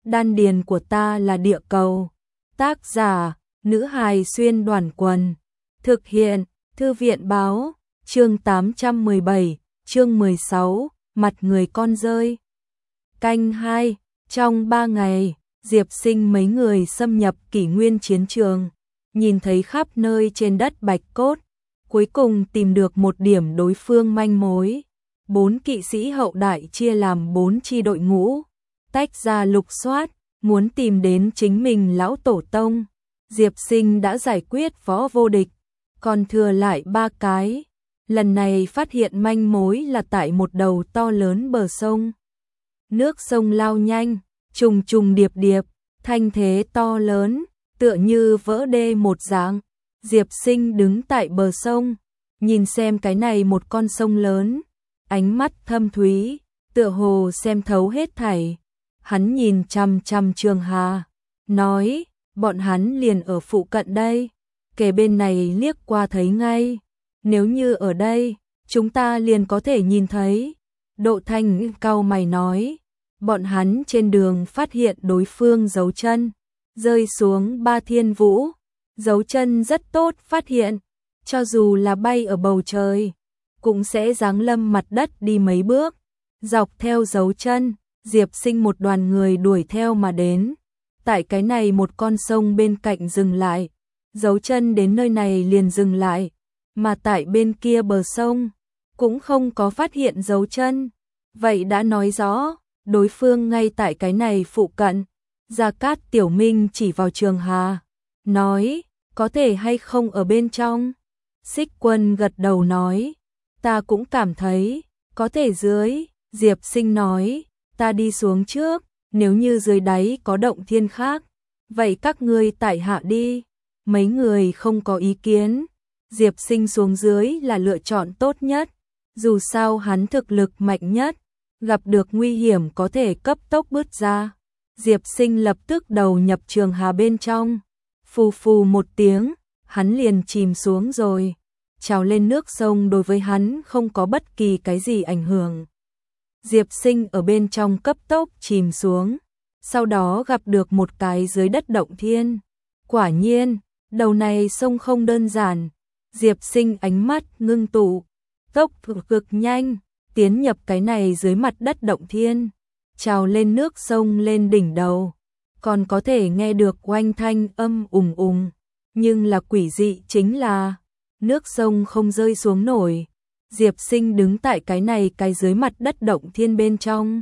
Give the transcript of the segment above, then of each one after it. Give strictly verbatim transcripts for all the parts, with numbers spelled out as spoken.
Đan điền của ta là địa cầu. Tác giả, nữ hài xuyên đoàn quần. Thực hiện, thư viện báo, chương tám trăm mười bảy, chương mười sáu, mặt người con rơi. Canh hai, trong ba ngày, Diệp Sinh mấy người xâm nhập kỷ nguyên chiến trường, nhìn thấy khắp nơi trên đất bạch cốt, cuối cùng tìm được một điểm đối phương manh mối. Bốn kỵ sĩ hậu đại chia làm bốn chi đội ngũ, tách ra lục soát, muốn tìm đến chính mình lão tổ tông. Diệp Sinh đã giải quyết võ vô địch, còn thừa lại ba cái. Lần này phát hiện manh mối là tại một đầu to lớn bờ sông. Nước sông lao nhanh, trùng trùng điệp điệp, thanh thế to lớn, tựa như vỡ đê một dạng. Diệp Sinh đứng tại bờ sông, nhìn xem cái này một con sông lớn, ánh mắt thâm thúy, tựa hồ xem thấu hết thảy. Hắn nhìn chằm chằm Trường Hà, nói, bọn hắn liền ở phụ cận đây, kề bên này liếc qua thấy ngay. Nếu như ở đây, chúng ta liền có thể nhìn thấy. Độ Thanh cau mày nói, bọn hắn trên đường phát hiện đối phương dấu chân, rơi xuống Ba Thiên Vũ. Dấu chân rất tốt phát hiện, cho dù là bay ở bầu trời, cũng sẽ giáng lâm mặt đất đi mấy bước. Dọc theo dấu chân, Diệp Sinh một đoàn người đuổi theo mà đến. Tại cái này một con sông bên cạnh dừng lại, dấu chân đến nơi này liền dừng lại, mà tại bên kia bờ sông, cũng không có phát hiện dấu chân. Vậy đã nói rõ, đối phương ngay tại cái này phụ cận. Gia Cát Tiểu Minh chỉ vào Trường Hà, nói, có thể hay không ở bên trong. Xích Quân gật đầu nói, ta cũng cảm thấy, có thể dưới. Diệp Sinh nói, ta đi xuống trước, nếu như dưới đáy có động thiên khác, vậy các ngươi tại hạ đi. Mấy người không có ý kiến, Diệp Sinh xuống dưới là lựa chọn tốt nhất, dù sao hắn thực lực mạnh nhất, gặp được nguy hiểm có thể cấp tốc bứt ra. Diệp Sinh lập tức đầu nhập Trường Hà bên trong, phù phù một tiếng, hắn liền chìm xuống rồi. Trào lên nước sông đối với hắn không có bất kỳ cái gì ảnh hưởng. Diệp Sinh ở bên trong cấp tốc chìm xuống, sau đó gặp được một cái dưới đất động thiên. Quả nhiên, đầu này sông không đơn giản. Diệp Sinh ánh mắt ngưng tụ, tốc cực nhanh, tiến nhập cái này dưới mặt đất động thiên, trào lên nước sông lên đỉnh đầu, còn có thể nghe được oanh thanh âm ùng ùng, nhưng là quỷ dị chính là nước sông không rơi xuống nổi. Diệp Sinh đứng tại cái này cái dưới mặt đất động thiên bên trong,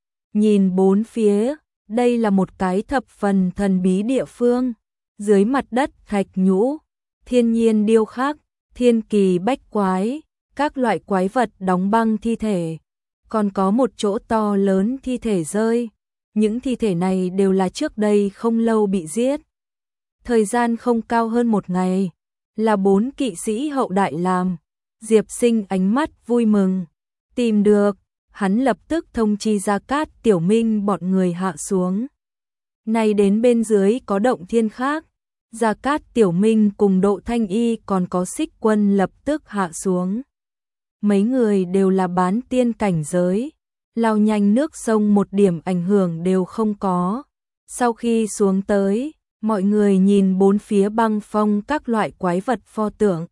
nhìn bốn phía, đây là một cái thập phần thần bí địa phương. Dưới mặt đất thạch nhũ, thiên nhiên điêu khắc, thiên kỳ bách quái, các loại quái vật đóng băng thi thể, còn có một chỗ to lớn thi thể rơi. Những thi thể này đều là trước đây không lâu bị giết. Thời gian không cao hơn một ngày, là bốn kỵ sĩ hậu đại làm. Diệp Sinh ánh mắt vui mừng, tìm được, hắn lập tức thông chi Gia Cát Tiểu Minh bọn người hạ xuống. Này đến bên dưới có động thiên khác, Gia Cát Tiểu Minh cùng Độ Thanh Y còn có Xích Quân lập tức hạ xuống. Mấy người đều là bán tiên cảnh giới, lao nhanh nước sông một điểm ảnh hưởng đều không có. Sau khi xuống tới, mọi người nhìn bốn phía băng phong các loại quái vật pho tượng,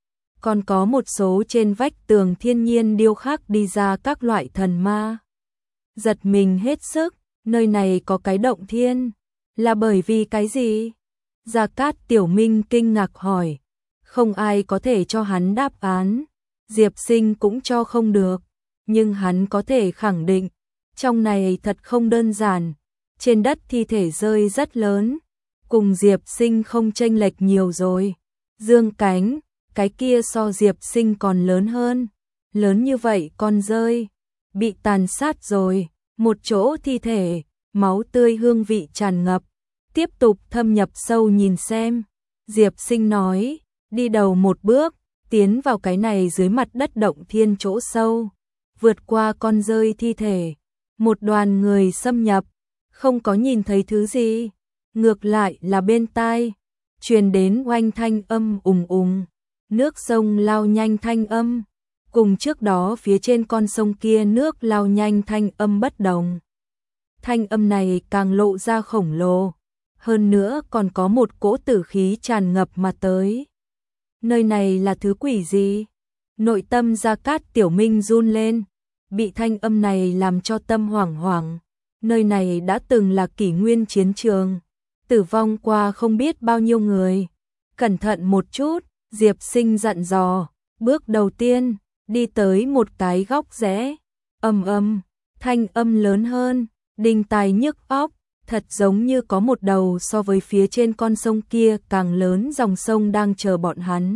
còn có một số trên vách tường thiên nhiên điêu khắc đi ra các loại thần ma. Giật mình hết sức, nơi này có cái động thiên, là bởi vì cái gì? Gia Cát Tiểu Minh kinh ngạc hỏi, không ai có thể cho hắn đáp án. Diệp Sinh cũng cho không được, nhưng hắn có thể khẳng định, trong này thật không đơn giản. Trên đất thi thể rơi rất lớn, cùng Diệp Sinh không chênh lệch nhiều rồi. Dương cánh, cái kia so Diệp Sinh còn lớn hơn. Lớn như vậy con rơi, bị tàn sát rồi. Một chỗ thi thể, máu tươi hương vị tràn ngập. Tiếp tục thâm nhập sâu nhìn xem. Diệp Sinh nói, đi đầu một bước, tiến vào cái này dưới mặt đất động thiên chỗ sâu. Vượt qua con rơi thi thể, một đoàn người xâm nhập, không có nhìn thấy thứ gì. Ngược lại là bên tai, truyền đến oanh thanh âm ùng ùng, nước sông lao nhanh thanh âm, cùng trước đó phía trên con sông kia nước lao nhanh thanh âm bất đồng. thanh âm này càng lộ ra khổng lồ, hơn nữa còn có một cỗ tử khí tràn ngập mà tới. Nơi này là thứ quỷ gì? Nội tâm Gia Cát Tiểu Minh run lên, bị thanh âm này làm cho tâm hoảng hoảng. Nơi này đã từng là kỷ nguyên chiến trường, tử vong qua không biết bao nhiêu người. Cẩn thận một chút, Diệp Sinh dặn dò. Bước đầu tiên, đi tới một cái góc rẽ. Ầm ầm, thanh âm lớn hơn, đinh tai nhức óc, thật giống như có một đầu so với phía trên con sông kia càng lớn dòng sông đang chờ bọn hắn.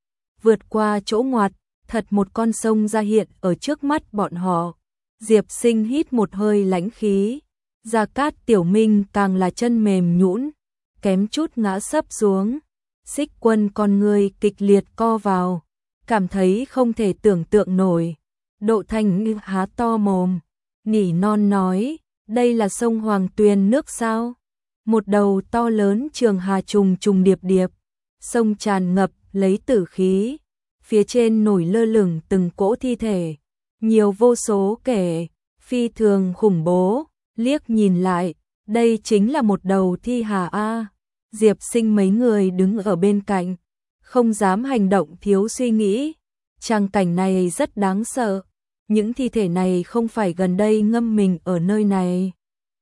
Vượt qua chỗ ngoặt, thật một con sông ra hiện ở trước mắt bọn họ. Diệp Sinh hít một hơi lãnh khí, Gia Cát Tiểu Minh càng là chân mềm nhũn, kém chút ngã sấp xuống. Xích Quân con người kịch liệt co vào, cảm thấy không thể tưởng tượng nổi. Độ Thanh há to mồm, nỉ non nói, đây là sông Hoàng Tuyền nước sao? Một đầu to lớn trường hà trùng trùng điệp điệp, sông tràn ngập lấy tử khí, phía trên nổi lơ lửng từng cỗ thi thể, nhiều vô số kẻ, phi thường khủng bố. Liếc nhìn lại, đây chính là một đầu thi hà a. Diệp Sinh mấy người đứng ở bên cạnh, không dám hành động thiếu suy nghĩ. Tràng cảnh này rất đáng sợ. Những thi thể này không phải gần đây ngâm mình ở nơi này,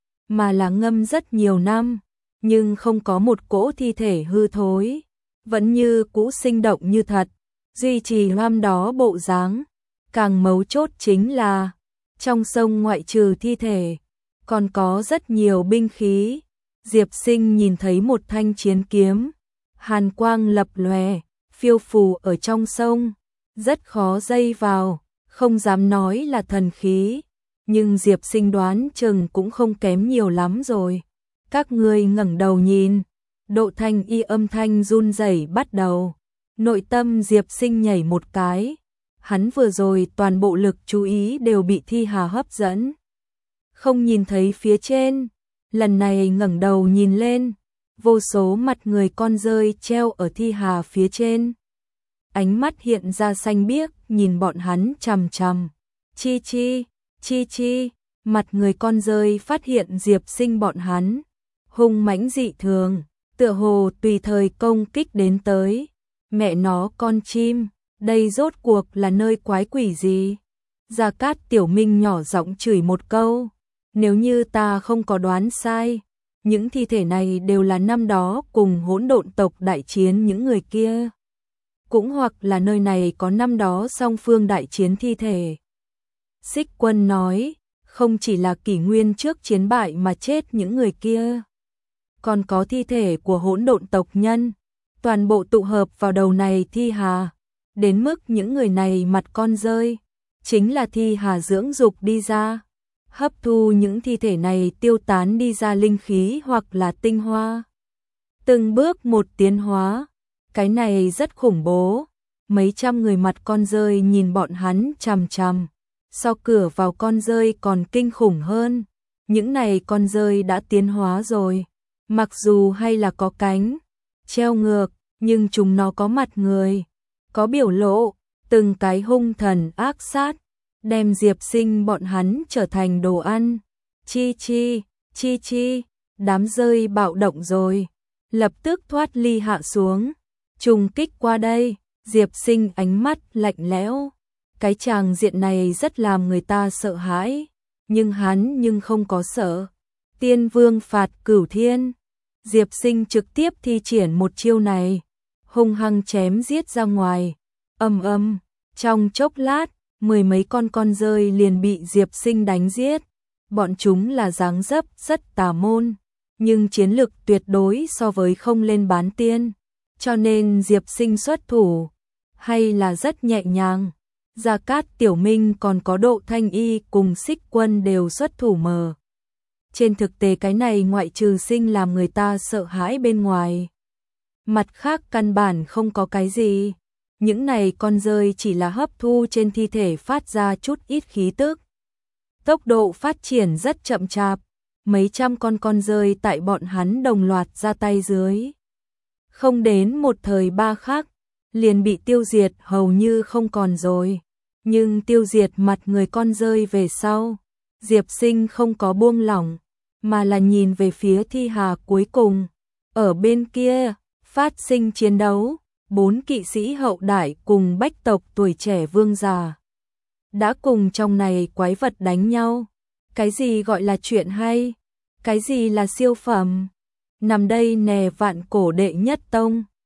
mà là ngâm rất nhiều năm, nhưng không có một cỗ thi thể hư thối, vẫn như cũ sinh động như thật, duy trì năm đó bộ dáng. Càng mấu chốt chính là, trong sông ngoại trừ thi thể, còn có rất nhiều binh khí. Diệp Sinh nhìn thấy một thanh chiến kiếm, hàn quang lập lòe, phiêu phù ở trong sông, rất khó dây vào, không dám nói là thần khí, nhưng Diệp Sinh đoán chừng cũng không kém nhiều lắm rồi. Các ngươi ngẩng đầu nhìn, Độ Thanh y âm thanh run rẩy bắt đầu. Nội tâm Diệp Sinh nhảy một cái, hắn vừa rồi toàn bộ lực chú ý đều bị thi hà hấp dẫn, không nhìn thấy phía trên. Lần này ngẩng đầu nhìn lên, vô số mặt người con rơi treo ở thi hà phía trên. Ánh mắt hiện ra xanh biếc, nhìn bọn hắn chằm chằm. Chi chi, chi chi, mặt người con rơi phát hiện Diệp Sinh bọn hắn, hung mãnh dị thường, tựa hồ tùy thời công kích đến tới. Mẹ nó con chim, đây rốt cuộc là nơi quái quỷ gì? Gia Cát Tiểu Minh nhỏ giọng chửi một câu. Nếu như ta không có đoán sai, những thi thể này đều là năm đó cùng hỗn độn tộc đại chiến những người kia. Cũng hoặc là nơi này có năm đó song phương đại chiến thi thể. Xích Quân nói, không chỉ là kỷ nguyên trước chiến bại mà chết những người kia, còn có thi thể của hỗn độn tộc nhân, toàn bộ tụ hợp vào đầu này thi hà, đến mức những người này mặt con rơi, chính là thi hà dưỡng dục đi ra, hấp thu những thi thể này tiêu tán đi ra linh khí hoặc là tinh hoa. Từng bước một tiến hóa, cái này rất khủng bố. Mấy trăm người mặt con rơi nhìn bọn hắn chằm chằm, so cửa vào con rơi còn kinh khủng hơn. Những này con rơi đã tiến hóa rồi, mặc dù hay là có cánh, treo ngược, nhưng chúng nó có mặt người, có biểu lộ, từng cái hung thần ác sát, đem Diệp Sinh bọn hắn trở thành đồ ăn. Chi chi, chi chi, đám rơi bạo động rồi, lập tức thoát ly hạ xuống, trùng kích qua đây. Diệp Sinh ánh mắt lạnh lẽo, cái tràng diện này rất làm người ta sợ hãi, nhưng hắn nhưng không có sợ. Tiên Vương phạt cửu thiên, Diệp Sinh trực tiếp thi triển một chiêu này, hung hăng chém giết ra ngoài. Ầm ầm, trong chốc lát, mười mấy con con rơi liền bị Diệp Sinh đánh giết. Bọn chúng là dáng dấp rất tà môn, nhưng chiến lực tuyệt đối so với không lên bán tiên, cho nên Diệp Sinh xuất thủ hay là rất nhẹ nhàng. Gia Cát Tiểu Minh còn có Độ Thanh Y cùng Xích Quân đều xuất thủ mờ. Trên thực tế cái này ngoại trừ Sinh làm người ta sợ hãi bên ngoài, mặt khác căn bản không có cái gì. Những này con rơi chỉ là hấp thu trên thi thể phát ra chút ít khí tức. Tốc độ phát triển rất chậm chạp, mấy trăm con con rơi tại bọn hắn đồng loạt ra tay dưới. Không đến một thời ba khắc, liền bị tiêu diệt hầu như không còn rồi. Nhưng tiêu diệt mặt người con rơi về sau, Diệp Sinh không có buông lỏng, mà là nhìn về phía thi hà cuối cùng. Ở bên kia, phát sinh chiến đấu, bốn kỵ sĩ hậu đại cùng bách tộc tuổi trẻ vương già đã cùng trong này quái vật đánh nhau. Cái gì gọi là chuyện hay? Cái gì là siêu phẩm? Nằm đây nè vạn cổ đệ nhất tông.